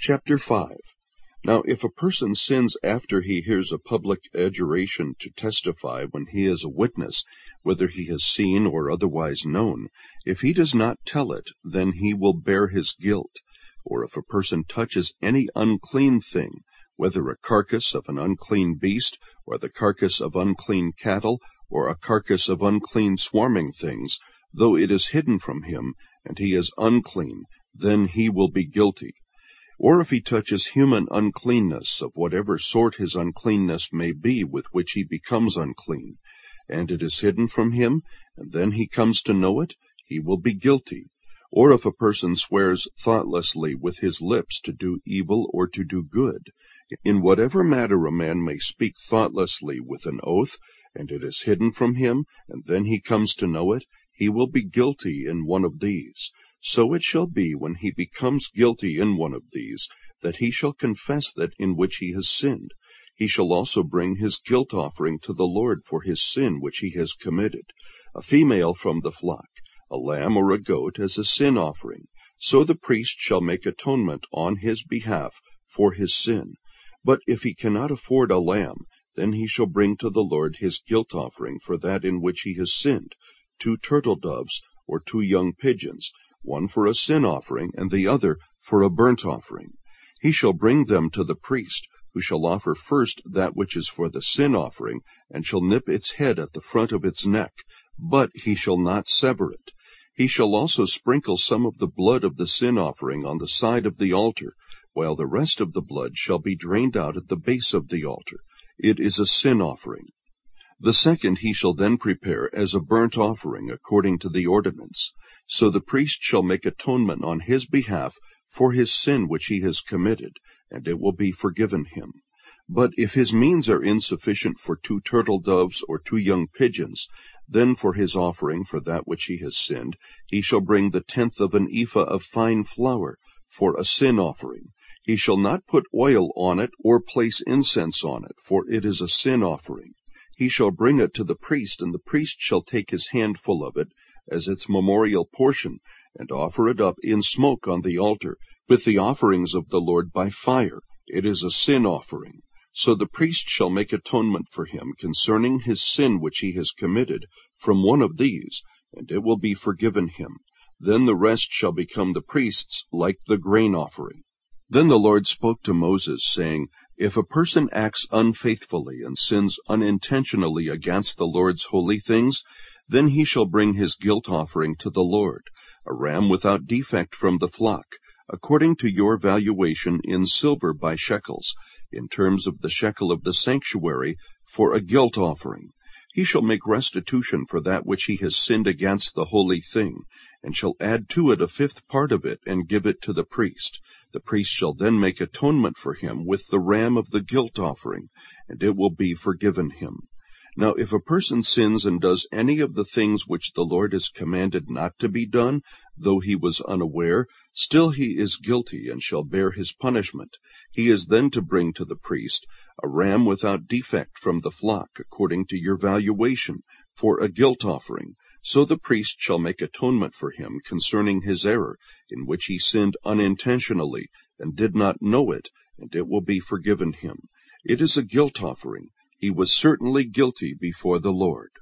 Chapter 5. Now if a person sins after he hears a public adjuration to testify when he is a witness, whether he has seen or otherwise known, if he does not tell it, then he will bear his guilt. Or if a person touches any unclean thing, whether a carcass of an unclean beast, or the carcass of unclean cattle, or a carcass of unclean swarming things, though it is hidden from him, and he is unclean, then he will be guilty. Or if he touches human uncleanness, of whatever sort his uncleanness may be with which he becomes unclean, and it is hidden from him, and then he comes to know it, he will be guilty. Or if a person swears thoughtlessly with his lips to do evil or to do good, in whatever matter a man may speak thoughtlessly with an oath, and it is hidden from him, and then he comes to know it, he will be guilty in one of these. So it shall be when he becomes guilty in one of these, that he shall confess that in which he has sinned. He shall also bring his guilt offering to the Lord for his sin which he has committed, a female from the flock, a lamb or a goat as a sin offering. So the priest shall make atonement on his behalf for his sin. But if he cannot afford a lamb, then he shall bring to the Lord his guilt offering for that in which he has sinned, 2 turtle doves or 2 young pigeons, one for a sin offering, and the other for a burnt offering. He shall bring them to the priest, who shall offer first that which is for the sin offering, and shall nip its head at the front of its neck, but he shall not sever it. He shall also sprinkle some of the blood of the sin offering on the side of the altar, while the rest of the blood shall be drained out at the base of the altar. It is a sin offering. The second he shall then prepare as a burnt offering according to the ordinance. So the priest shall make atonement on his behalf for his sin which he has committed, and it will be forgiven him. But if his means are insufficient for 2 turtle doves or 2 young pigeons, then for his offering for that which he has sinned, he shall bring the 1/10 of an ephah of fine flour for a sin offering. He shall not put oil on it or place incense on it, for it is a sin offering. He shall bring it to the priest, and the priest shall take his handful of it as its memorial portion, and offer it up in smoke on the altar, with the offerings of the Lord by fire. It is a sin offering. So the priest shall make atonement for him concerning his sin which he has committed from one of these, and it will be forgiven him. Then the rest shall become the priest's, like the grain offering. Then the Lord spoke to Moses, saying, If a person acts unfaithfully and sins unintentionally against the Lord's holy things, then he shall bring his guilt offering to the Lord, a ram without defect from the flock, according to your valuation in silver by shekels, in terms of the shekel of the sanctuary, for a guilt offering. He shall make restitution for that which he has sinned against the holy thing, and shall add to it 1/5 part of it, and give it to the priest. The priest shall then make atonement for him with the ram of the guilt offering, and it will be forgiven him. Now if a person sins and does any of the things which the Lord has commanded not to be done, though he was unaware, still he is guilty, and shall bear his punishment. He is then to bring to the priest a ram without defect from the flock, according to your valuation, for a guilt offering. So the priest shall make atonement for him concerning his error, in which he sinned unintentionally, and did not know it, and it will be forgiven him. It is a guilt offering. He was certainly guilty before the Lord.